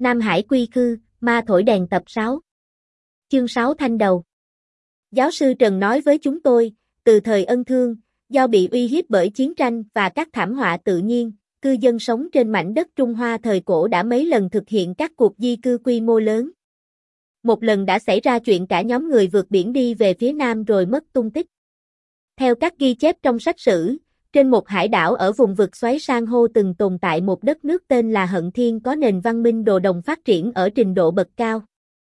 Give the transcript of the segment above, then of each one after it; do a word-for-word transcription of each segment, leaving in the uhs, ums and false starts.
Nam Hải quy khư, ma thổi đèn tập sáu. Chương sáu thanh đầu. Giáo sư Trần nói với chúng tôi, từ thời Ân Thương, do bị uy hiếp bởi chiến tranh và các thảm họa tự nhiên, cư dân sống trên mảnh đất Trung Hoa thời cổ đã mấy lần thực hiện các cuộc di cư quy mô lớn. Một lần đã xảy ra chuyện cả nhóm người vượt biển đi về phía Nam rồi mất tung tích. Theo các ghi chép trong sách sử, trên một hải đảo ở vùng vực xoáy san hô từng tồn tại một đất nước tên là Hận Thiên có nền văn minh đồ đồng phát triển ở trình độ bậc cao.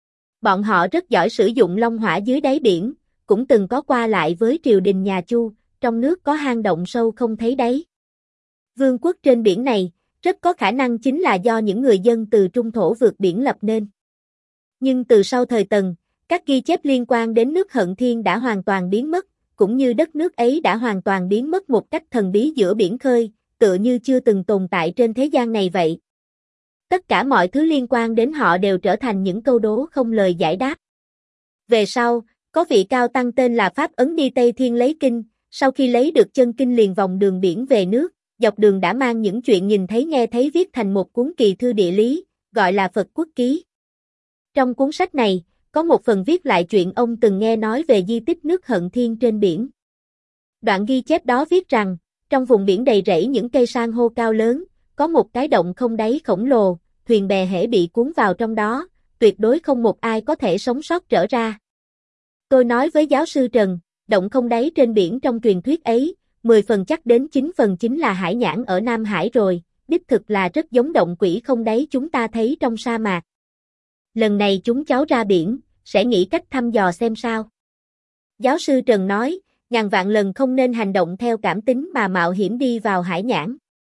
Bọn họ rất giỏi sử dụng long hỏa dưới đáy biển, cũng từng có qua lại với triều đình nhà Chu, trong nước có hang động sâu không thấy đáy. Vương quốc trên biển này, rất có khả năng chính là do những người dân từ Trung Thổ vượt biển lập nên. Nhưng từ sau thời Tần, các ghi chép liên quan đến nước Hận Thiên đã hoàn toàn biến mất, cũng như đất nước ấy đã hoàn toàn biến mất một cách thần bí giữa biển khơi, tựa như chưa từng tồn tại trên thế gian này vậy. Tất cả mọi thứ liên quan đến họ đều trở thành những câu đố không lời giải đáp. Về sau, có vị cao tăng tên là Pháp Ấn đi Tây Thiên lấy kinh, sau khi lấy được chân kinh liền vòng đường biển về nước, dọc đường đã mang những chuyện nhìn thấy nghe thấy viết thành một cuốn kỳ thư địa lý, gọi là Phật Quốc Ký. Trong cuốn sách này, có một phần viết lại chuyện ông từng nghe nói về di tích nước Hận Thiên trên biển. Đoạn ghi chép đó viết rằng, trong vùng biển đầy rẫy những cây san hô cao lớn, có một cái động không đáy khổng lồ, thuyền bè hễ bị cuốn vào trong đó, tuyệt đối không một ai có thể sống sót trở ra. Tôi nói với giáo sư Trần, động không đáy trên biển trong truyền thuyết ấy, mười phần chắc đến chín phần chính là hải nhãn ở Nam Hải rồi, đích thực là rất giống động quỷ không đáy chúng ta thấy trong sa mạc. Lần này chúng cháu ra biển, sẽ nghĩ cách thăm dò xem sao. Giáo sư Trần nói, ngàn vạn lần không nên hành động theo cảm tính mà mạo hiểm đi vào hải nhãn.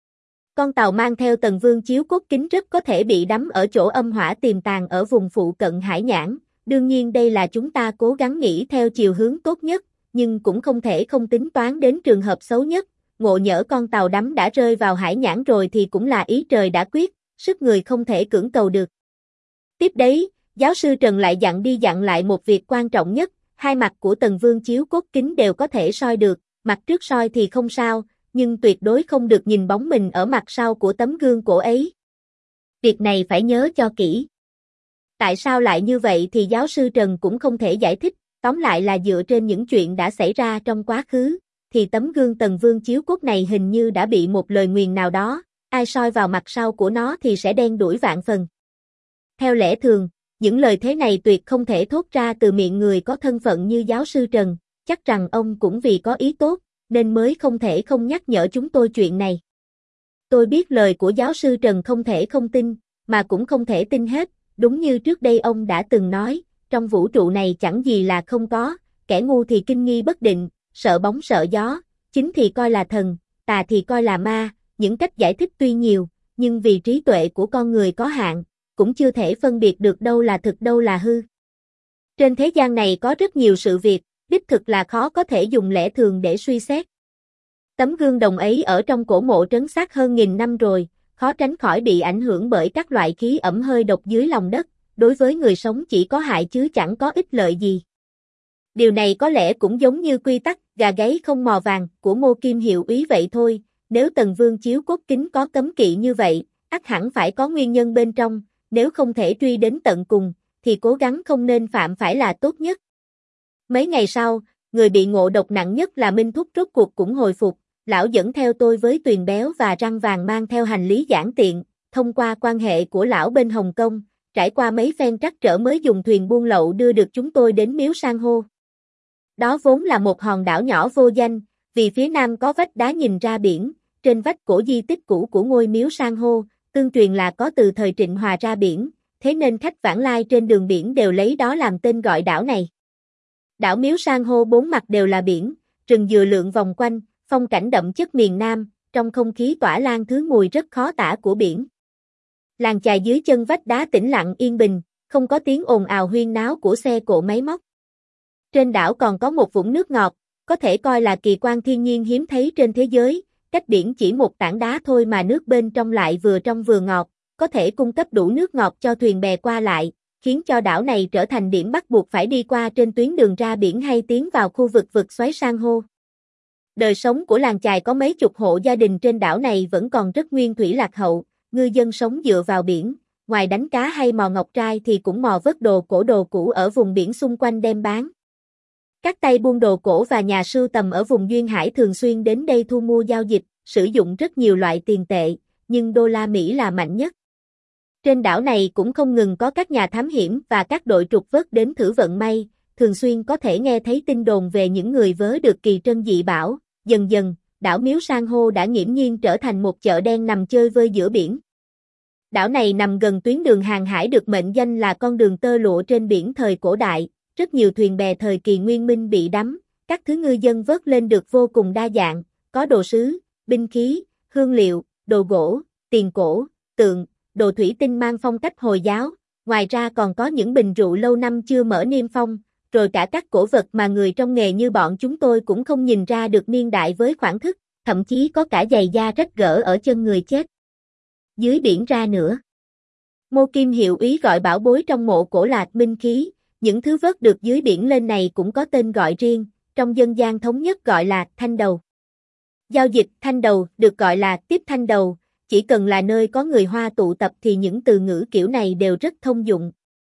Con tàu mang theo Tần Vương chiếu cốt kính rất có thể bị đắm ở chỗ âm hỏa tiềm tàng ở vùng phụ cận hải nhãn. Đương nhiên đây là chúng ta cố gắng nghĩ theo chiều hướng tốt nhất, nhưng cũng không thể không tính toán đến trường hợp xấu nhất. Ngộ nhỡ con tàu đắm đã rơi vào hải nhãn rồi thì cũng là ý trời đã quyết, sức người không thể cưỡng cầu được. Tiếp đấy, giáo sư Trần lại dặn đi dặn lại một việc quan trọng nhất, hai mặt của Tần Vương chiếu cốt kính đều có thể soi được, mặt trước soi thì không sao, nhưng tuyệt đối không được nhìn bóng mình ở mặt sau của tấm gương cổ ấy. Việc này phải nhớ cho kỹ. Tại sao lại như vậy thì giáo sư Trần cũng không thể giải thích, tóm lại là dựa trên những chuyện đã xảy ra trong quá khứ, thì tấm gương Tần Vương chiếu cốt này hình như đã bị một lời nguyền nào đó, ai soi vào mặt sau của nó thì sẽ đen đủi vạn phần. Theo lẽ thường, những lời thế này tuyệt không thể thốt ra từ miệng người có thân phận như giáo sư Trần, chắc rằng ông cũng vì có ý tốt, nên mới không thể không nhắc nhở chúng tôi chuyện này. Tôi biết lời của giáo sư Trần không thể không tin, mà cũng không thể tin hết, đúng như trước đây ông đã từng nói, trong vũ trụ này chẳng gì là không có, kẻ ngu thì kinh nghi bất định, sợ bóng sợ gió, chính thì coi là thần, tà thì coi là ma, những cách giải thích tuy nhiều, nhưng vì trí tuệ của con người có hạn, cũng chưa thể phân biệt được đâu là thực đâu là hư. Trên thế gian này có rất nhiều sự việc, đích thực là khó có thể dùng lẽ thường để suy xét. Tấm gương đồng ấy ở trong cổ mộ trấn xác hơn nghìn năm rồi, khó tránh khỏi bị ảnh hưởng bởi các loại khí ẩm hơi độc dưới lòng đất, đối với người sống chỉ có hại chứ chẳng có ích lợi gì. Điều này có lẽ cũng giống như quy tắc gà gáy không mò vàng của Ngô Kim Hiệu úy vậy thôi, nếu Tần Vương chiếu cốt kính có cấm kỵ như vậy, ắt hẳn phải có nguyên nhân bên trong, nếu không thể truy đến tận cùng, thì cố gắng không nên phạm phải là tốt nhất. Mấy ngày sau, người bị ngộ độc nặng nhất là Minh Thúc rốt cuộc cũng hồi phục, lão dẫn theo tôi với Tuyền Béo và Răng Vàng mang theo hành lý giản tiện, thông qua quan hệ của lão bên Hồng Kông, trải qua mấy phen trắc trở mới dùng thuyền buôn lậu đưa được chúng tôi đến Miếu San hô. Đó vốn là một hòn đảo nhỏ vô danh, vì phía nam có vách đá nhìn ra biển, trên vách cổ di tích cũ của ngôi Miếu San hô, tương truyền là có từ thời Trịnh Hòa ra biển, thế nên khách vãng lai trên đường biển đều lấy đó làm tên gọi đảo này. Đảo Miếu San hô bốn mặt đều là biển, rừng dừa lượn vòng quanh, phong cảnh đậm chất miền Nam, trong không khí tỏa lan thứ mùi rất khó tả của biển. Làng chài dưới chân vách đá tĩnh lặng yên bình, không có tiếng ồn ào huyên náo của xe cộ máy móc. Trên đảo còn có một vũng nước ngọt, có thể coi là kỳ quan thiên nhiên hiếm thấy trên thế giới, cách biển chỉ một tảng đá thôi mà nước bên trong lại vừa trong vừa ngọt, có thể cung cấp đủ nước ngọt cho thuyền bè qua lại, khiến cho đảo này trở thành điểm bắt buộc phải đi qua trên tuyến đường ra biển hay tiến vào khu vực vực xoáy san hô. Đời sống của làng chài có mấy chục hộ gia đình trên đảo này vẫn còn rất nguyên thủy lạc hậu, ngư dân sống dựa vào biển, ngoài đánh cá hay mò ngọc trai thì cũng mò vớt đồ cổ đồ cũ ở vùng biển xung quanh đem bán. Các tay buôn đồ cổ và nhà sưu tầm ở vùng duyên hải thường xuyên đến đây thu mua giao dịch, sử dụng rất nhiều loại tiền tệ, nhưng đô la Mỹ là mạnh nhất. Trên đảo này cũng không ngừng có các nhà thám hiểm và các đội trục vớt đến thử vận may, thường xuyên có thể nghe thấy tin đồn về những người vớ được kỳ trân dị bảo. Dần dần, đảo Miếu San hô đã nghiễm nhiên trở thành một chợ đen nằm chơi vơi giữa biển. Đảo này nằm gần tuyến đường hàng hải được mệnh danh là con đường tơ lụa trên biển thời cổ đại, rất nhiều thuyền bè thời kỳ Nguyên Minh bị đắm, các thứ ngư dân vớt lên được vô cùng đa dạng, có đồ sứ, binh khí, hương liệu, đồ gỗ, tiền cổ, tượng, đồ thủy tinh mang phong cách Hồi giáo, ngoài ra còn có những bình rượu lâu năm chưa mở niêm phong, rồi cả các cổ vật mà người trong nghề như bọn chúng tôi cũng không nhìn ra được niên đại với khoản thức, thậm chí có cả giày da rách gỡ ở chân người chết. Dưới biển ra nữa. Mô Kim hiệu úy gọi bảo bối trong mộ cổ là binh khí, những thứ vớt được dưới biển lên này cũng có tên gọi riêng, trong dân gian thống nhất gọi là thanh đầu. Giao dịch thanh đầu được gọi là tiếp thanh đầu, chỉ cần là nơi có người Hoa tụ tập thì những từ ngữ kiểu này đều rất thông dụng.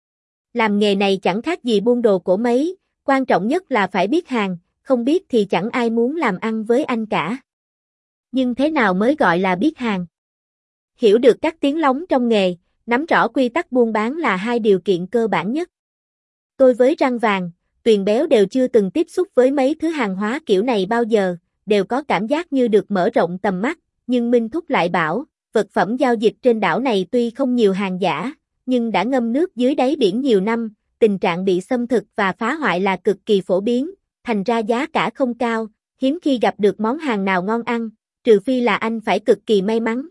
Làm nghề này chẳng khác gì buôn đồ cổ mấy, quan trọng nhất là phải biết hàng, không biết thì chẳng ai muốn làm ăn với anh cả. Nhưng thế nào mới gọi là biết hàng? Hiểu được các tiếng lóng trong nghề, nắm rõ quy tắc buôn bán là hai điều kiện cơ bản nhất. Tôi với răng vàng, tuyền béo đều chưa từng tiếp xúc với mấy thứ hàng hóa kiểu này bao giờ, đều có cảm giác như được mở rộng tầm mắt, nhưng Minh Thúc lại bảo, vật phẩm giao dịch trên đảo này tuy không nhiều hàng giả, nhưng đã ngâm nước dưới đáy biển nhiều năm, tình trạng bị xâm thực và phá hoại là cực kỳ phổ biến, thành ra giá cả không cao, hiếm khi gặp được món hàng nào ngon ăn, trừ phi là anh phải cực kỳ may mắn.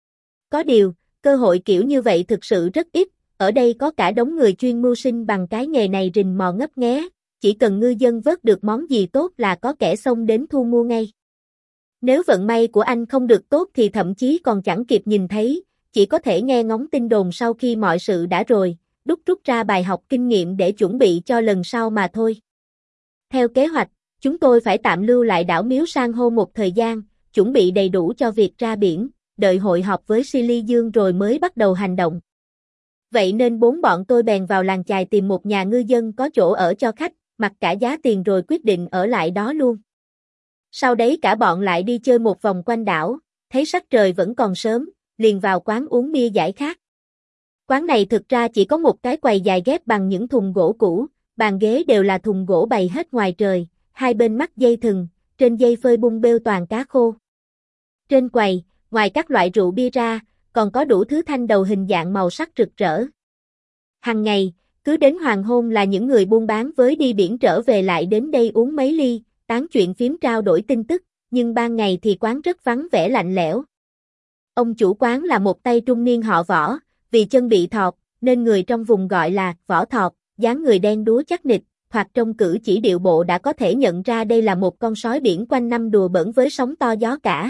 Có điều, cơ hội kiểu như vậy thực sự rất ít, ở đây có cả đống người chuyên mưu sinh bằng cái nghề này rình mò ngấp nghé, chỉ cần ngư dân vớt được món gì tốt là có kẻ xông đến thu mua ngay. Nếu vận may của anh không được tốt thì thậm chí còn chẳng kịp nhìn thấy, chỉ có thể nghe ngóng tin đồn sau khi mọi sự đã rồi, đúc rút ra bài học kinh nghiệm để chuẩn bị cho lần sau mà thôi. Theo kế hoạch, chúng tôi phải tạm lưu lại đảo Miếu San hô một thời gian, chuẩn bị đầy đủ cho việc ra biển, đợi hội họp với Silly Dương rồi mới bắt đầu hành động. Vậy nên bốn bọn tôi bèn vào làng chài tìm một nhà ngư dân có chỗ ở cho khách, mặc cả giá tiền rồi quyết định ở lại đó luôn. Sau đấy cả bọn lại đi chơi một vòng quanh đảo, thấy sắc trời vẫn còn sớm, liền vào quán uống bia giải khát. Quán này thực ra chỉ có một cái quầy dài ghép bằng những thùng gỗ cũ, bàn ghế đều là thùng gỗ bày hết ngoài trời, hai bên mắc dây thừng, trên dây phơi bung bêu toàn cá khô. Trên quầy, ngoài các loại rượu bia ra, còn có đủ thứ thanh đầu hình dạng màu sắc rực rỡ. Hằng ngày, cứ đến hoàng hôn là những người buôn bán với đi biển trở về lại đến đây uống mấy ly, tán chuyện phím trao đổi tin tức, nhưng ban ngày thì quán rất vắng vẻ lạnh lẽo. Ông chủ quán là một tay trung niên họ Võ, vì chân bị thọt, nên người trong vùng gọi là Võ Thọt, dáng người đen đúa chắc nịch, hoặc trong cử chỉ điệu bộ đã có thể nhận ra đây là một con sói biển quanh năm đùa bỡn với sóng to gió cả.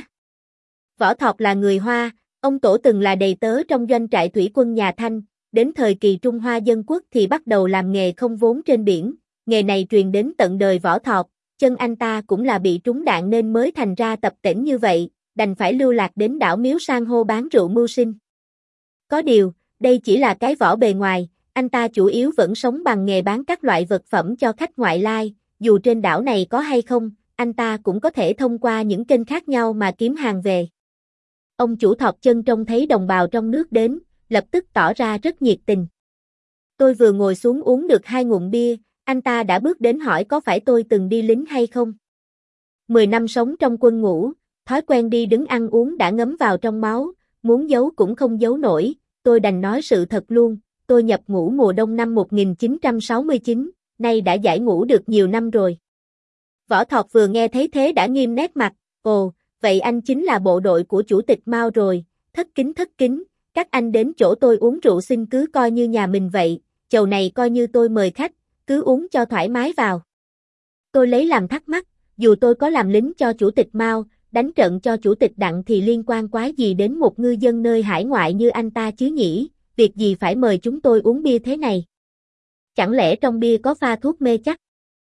Võ Thọt là người Hoa, ông tổ từng là đầy tớ trong doanh trại thủy quân nhà Thanh, đến thời kỳ Trung Hoa Dân Quốc thì bắt đầu làm nghề không vốn trên biển, nghề này truyền đến tận đời Võ Thọt, chân anh ta cũng là bị trúng đạn nên mới thành ra tập tễnh như vậy, đành phải lưu lạc đến đảo Miếu San hô bán rượu mưu sinh. Có điều, đây chỉ là cái vỏ bề ngoài, anh ta chủ yếu vẫn sống bằng nghề bán các loại vật phẩm cho khách ngoại lai, dù trên đảo này có hay không, anh ta cũng có thể thông qua những kênh khác nhau mà kiếm hàng về. Ông chủ Thọt chân trông thấy đồng bào trong nước đến, lập tức tỏ ra rất nhiệt tình. Tôi vừa ngồi xuống uống được hai ngụm bia, anh ta đã bước đến hỏi có phải tôi từng đi lính hay không. Mười năm sống trong quân ngũ, thói quen đi đứng ăn uống đã ngấm vào trong máu, muốn giấu cũng không giấu nổi, tôi đành nói sự thật luôn, tôi nhập ngũ mùa đông năm một nghìn chín trăm sáu mươi chín, nay đã giải ngũ được nhiều năm rồi. Võ Thọt vừa nghe thấy thế đã nghiêm nét mặt, ồ, vậy anh chính là bộ đội của chủ tịch Mao rồi, thất kính thất kính, các anh đến chỗ tôi uống rượu xin cứ coi như nhà mình vậy, chầu này coi như tôi mời khách, cứ uống cho thoải mái vào. Tôi lấy làm thắc mắc, dù tôi có làm lính cho chủ tịch Mao, đánh trận cho chủ tịch Đặng thì liên quan quái gì đến một ngư dân nơi hải ngoại như anh ta chứ nhỉ, việc gì phải mời chúng tôi uống bia thế này? Chẳng lẽ trong bia có pha thuốc mê chắc?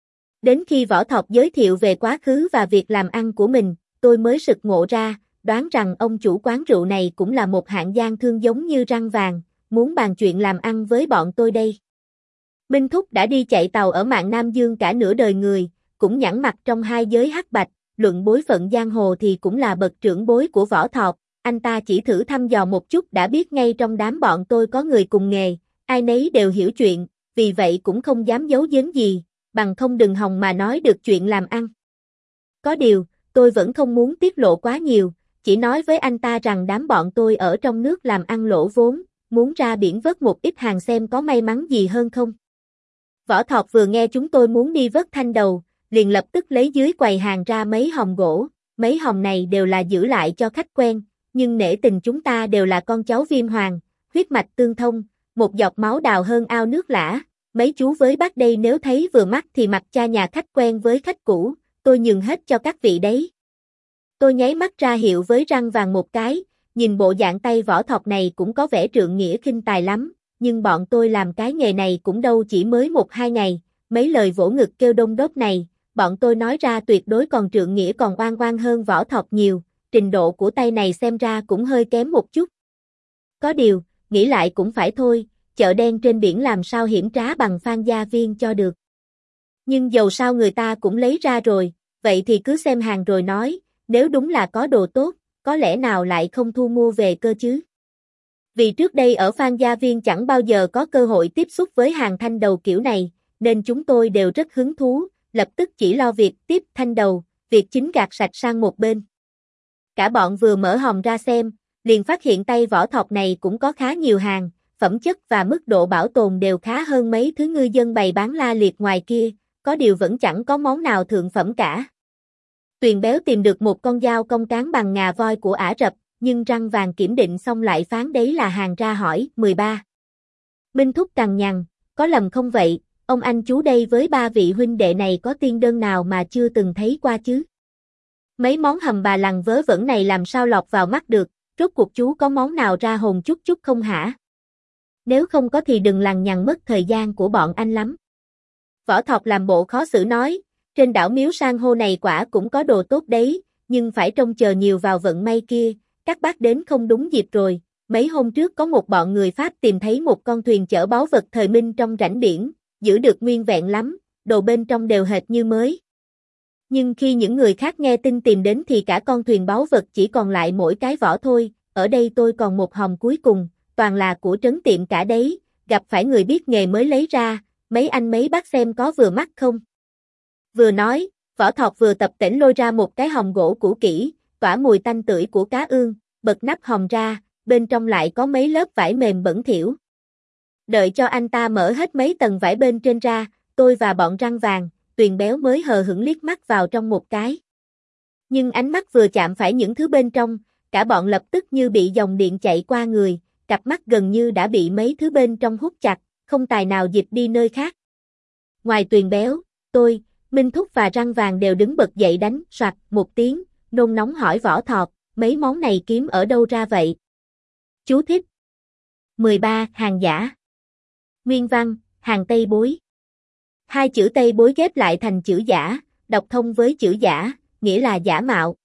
Đến khi Võ Thọt giới thiệu về quá khứ và việc làm ăn của mình, tôi mới sực ngộ ra, đoán rằng ông chủ quán rượu này cũng là một hạng gian thương giống như răng vàng, muốn bàn chuyện làm ăn với bọn tôi đây. Minh Thúc đã đi chạy tàu ở mạn Nam Dương cả nửa đời người, cũng nhẵn mặt trong hai giới hắc bạch, luận bối phận giang hồ thì cũng là bậc trưởng bối của Võ Thọt, anh ta chỉ thử thăm dò một chút đã biết ngay trong đám bọn tôi có người cùng nghề, ai nấy đều hiểu chuyện, vì vậy cũng không dám giấu giếm gì, bằng không đừng hòng mà nói được chuyện làm ăn. Có điều, tôi vẫn không muốn tiết lộ quá nhiều, chỉ nói với anh ta rằng đám bọn tôi ở trong nước làm ăn lỗ vốn, muốn ra biển vớt một ít hàng xem có may mắn gì hơn không. Võ Thọt vừa nghe chúng tôi muốn đi vớt thanh đầu, liền lập tức lấy dưới quầy hàng ra mấy hòm gỗ, mấy hòm này đều là giữ lại cho khách quen, nhưng nể tình chúng ta đều là con cháu Viêm Hoàng, huyết mạch tương thông, một giọt máu đào hơn ao nước lã, mấy chú với bác đây nếu thấy vừa mắt thì mặc cha nhà khách quen với khách cũ, tôi nhường hết cho các vị đấy. Tôi nháy mắt ra hiệu với Răng Vàng một cái, nhìn bộ dạng tay Võ Thọt này cũng có vẻ trượng nghĩa khinh tài lắm, nhưng bọn tôi làm cái nghề này cũng đâu chỉ mới một hai ngày, mấy lời vỗ ngực kêu đông đốt này, bọn tôi nói ra tuyệt đối còn trượng nghĩa còn oan oan hơn Võ Thọt nhiều, trình độ của tay này xem ra cũng hơi kém một chút. Có điều, nghĩ lại cũng phải thôi, chợ đen trên biển làm sao hiểm trá bằng Phan Gia Viên cho được. Nhưng dầu sao người ta cũng lấy ra rồi, vậy thì cứ xem hàng rồi nói, nếu đúng là có đồ tốt, có lẽ nào lại không thu mua về cơ chứ. Vì trước đây ở Phan Gia Viên chẳng bao giờ có cơ hội tiếp xúc với hàng thanh đầu kiểu này, nên chúng tôi đều rất hứng thú, lập tức chỉ lo việc tiếp thanh đầu, việc chính gạt sạch sang một bên. Cả bọn vừa mở hòm ra xem, liền phát hiện tay Võ Thọt này cũng có khá nhiều hàng, phẩm chất và mức độ bảo tồn đều khá hơn mấy thứ ngư dân bày bán la liệt ngoài kia, có điều vẫn chẳng có món nào thượng phẩm cả. Tuyền Béo tìm được một con dao cong cán bằng ngà voi của Ả Rập, nhưng Răng Vàng kiểm định xong lại phán đấy là hàng ra hỏi, mười ba. Minh Thúc cằn nhằn, có lầm không vậy, ông anh chú đây với ba vị huynh đệ này có tiên đơn nào mà chưa từng thấy qua chứ? Mấy món hầm bà lằn vớ vẩn này làm sao lọt vào mắt được, rốt cuộc chú có món nào ra hồn chút chút không hả? Nếu không có thì đừng lằng nhằng mất thời gian của bọn anh lắm. Võ Thọt làm bộ khó xử nói, trên đảo Miếu San hô này quả cũng có đồ tốt đấy, nhưng phải trông chờ nhiều vào vận may kia, các bác đến không đúng dịp rồi, mấy hôm trước có một bọn người Pháp tìm thấy một con thuyền chở báu vật thời Minh trong rãnh biển, giữ được nguyên vẹn lắm, đồ bên trong đều hệt như mới. Nhưng khi những người khác nghe tin tìm đến thì cả con thuyền báu vật chỉ còn lại mỗi cái vỏ thôi, ở đây tôi còn một hòm cuối cùng, toàn là của trấn tiệm cả đấy, gặp phải người biết nghề mới lấy ra, mấy anh mấy bác xem có vừa mắt không? Vừa nói, Võ Thọt vừa tập tễnh lôi ra một cái hòm gỗ cũ kỹ, tỏa mùi tanh tưởi của cá ương, bật nắp hòm ra, bên trong lại có mấy lớp vải mềm bẩn thỉu. Đợi cho anh ta mở hết mấy tầng vải bên trên ra, tôi và bọn Răng Vàng, Tuyền Béo mới hờ hững liếc mắt vào trong một cái. Nhưng ánh mắt vừa chạm phải những thứ bên trong, cả bọn lập tức như bị dòng điện chạy qua người, cặp mắt gần như đã bị mấy thứ bên trong hút chặt, không tài nào dịch đi nơi khác. Ngoài Tuyền Béo, tôi, Minh Thúc và Răng Vàng đều đứng bật dậy đánh soạt một tiếng, nôn nóng hỏi Võ Thọt, mấy món này kiếm ở đâu ra vậy? Chú thích. mười ba. Hàng giả. Nguyên văn, hàng Tây Bối. Hai chữ Tây Bối ghép lại thành chữ giả, đọc thông với chữ giả, nghĩa là giả mạo,